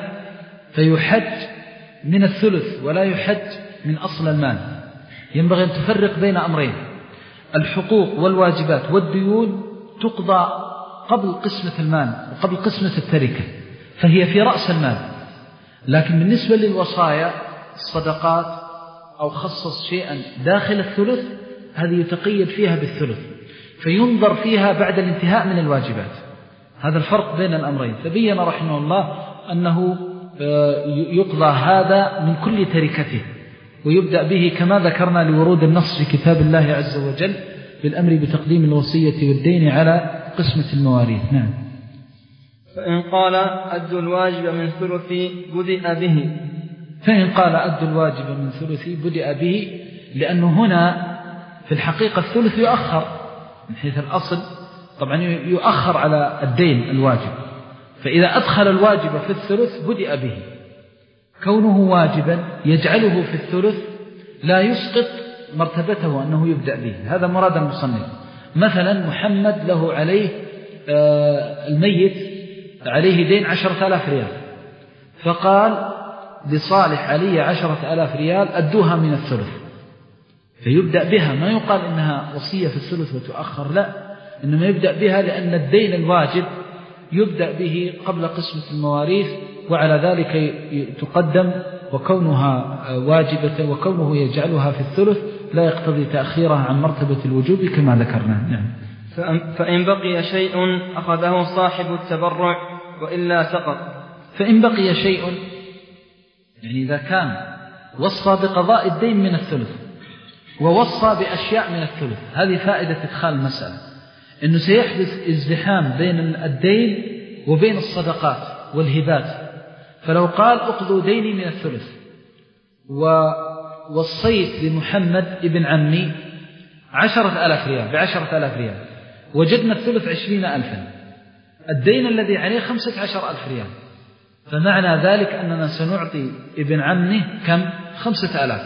فيحج من الثلث ولا يحج من أصل المال. ينبغي أن تفرق بين أمرين: الحقوق والواجبات والديون تقضى قبل قسمة المال وقبل قسمة التركة، فهي في رأس المال. لكن بالنسبة للوصايا الصدقات أو خصص شيئا داخل الثلث هذه يتقيد فيها بالثلث، فينظر فيها بعد الانتهاء من الواجبات. هذا الفرق بين الأمرين. فبين رحمه الله أنه يقضى هذا من كل تركته، ويبدأ به كما ذكرنا لورود النص في كتاب الله عز وجل بالأمر بتقديم الوصية والدين على قسمة المواريث. نعم. فإن قال أد الواجب من ثلث بدأ به. فإن قال أد الواجب من ثلث بدأ به، لأنه هنا في الحقيقة الثلث يؤخر من حيث الأصل، طبعا يؤخر على الدين الواجب، فإذا أدخل الواجب في الثلث بدأ به، كونه واجبا يجعله في الثلث لا يسقط مرتبته أنه يبدأ به. هذا مراد المصنف. مثلا محمد له عليه آه الميت عليه دين عشرة آلاف ريال، فقال لصالح علي عشرة آلاف ريال أدوها من الثلث، فيبدأ بها. ما يقال إنها وصية في الثلث وتؤخر، لا، إنما يبدأ بها لأن الدين الواجب يبدأ به قبل قسمة المواريث، وعلى ذلك تقدم، وكونها واجبة وكونه يجعلها في الثلث لا يقتضي تأخيرها عن مرتبة الوجوب كما ذكرنا. نعم. فإن بقي شيء أخذه صاحب التبرع وإلا سقط. فإن بقي شيء يعني إذا كان وصى بقضاء الدين من الثلث ووصى بأشياء من الثلث، هذه فائدة إدخال المسألة، أنه سيحدث ازدحام بين الدين وبين الصدقات والهبات. فلو قال أقضوا ديني من الثلث ووصيت لمحمد ابن عمي عشرة آلاف ريال بعشرة آلاف ريال، وجدنا الثلث عشرين ألفا، الدين الذي عليه خمسة عشر ألف ريال، فمعنى ذلك أننا سنعطي ابن عمه كم؟ خمسة آلاف،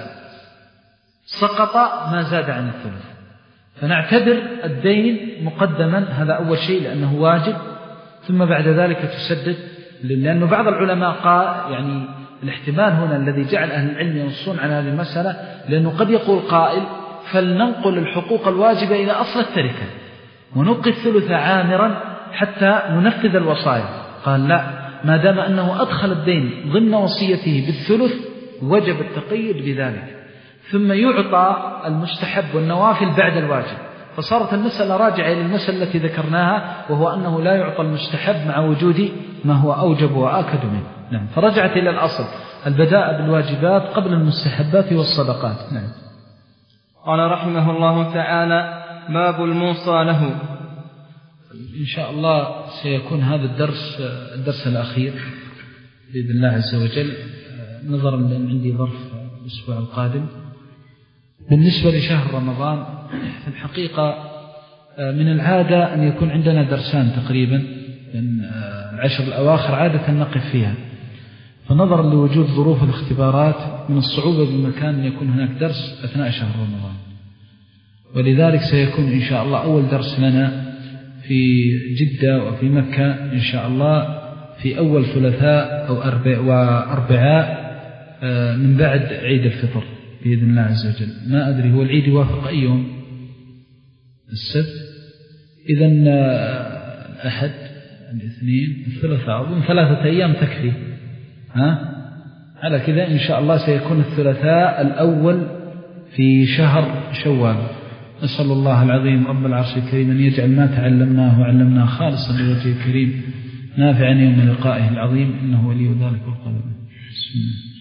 سقط ما زاد عن الثلث، فنعتبر الدين مقدما. هذا أول شيء لأنه واجب، ثم بعد ذلك تسدد. لأنه بعض العلماء قال يعني الاحتمال هنا الذي جعل أهل العلم ينصون على هذه المسألة، لأنه قد يقول قائل فلننقل الحقوق الواجبة إلى أصل التركة ونبقي الثلث عامرا حتى ننفذ الوصايا. قال لا، ما دام أنه أدخل الدين ضمن وصيته بالثلث وجب التقيد بذلك، ثم يعطى المستحب والنوافل بعد الواجب. فصارت المسألة راجعة إلى المسألة التي ذكرناها، وهو أنه لا يعطى المستحب مع وجود ما هو أوجب وآكد منه. نعم. فرجعت إلى الأصل البداء بالواجبات قبل المستحبات والصدقات. نعم. قال رحمه الله تعالى: باب الموصى له. إن شاء الله سيكون هذا الدرس الدرس الأخير بإذن الله عز وجل، نظرا لأن عندي ظرف الأسبوع القادم. بالنسبة لشهر رمضان في الحقيقة من العادة أن يكون عندنا درسان تقريبا، لأن العشر الأواخر عادة نقف فيها، فنظرا لوجود ظروف الاختبارات من الصعوبة بمكان أن يكون هناك درس أثناء شهر رمضان، ولذلك سيكون إن شاء الله أول درس لنا في جدة وفي مكة إن شاء الله في أول ثلاثاء أو أربع وأربعاء من بعد عيد الفطر بإذن الله عز وجل. ما أدري هو العيد يوافق أي يوم؟ السبت. إذن الأحد، الاثنين، الثلاثاء، أظن ثلاثة أيام تكفي. ها؟ على كذا إن شاء الله سيكون الثلاثاء الأول في شهر شوال. نسأل الله العظيم رب العرش الكريم أن يجعل ما تعلمناه وعلمناه خالصا لوجهه الكريم نافعا يوم لقائه العظيم، إنه ولي ذلك والقادر. بسم الله.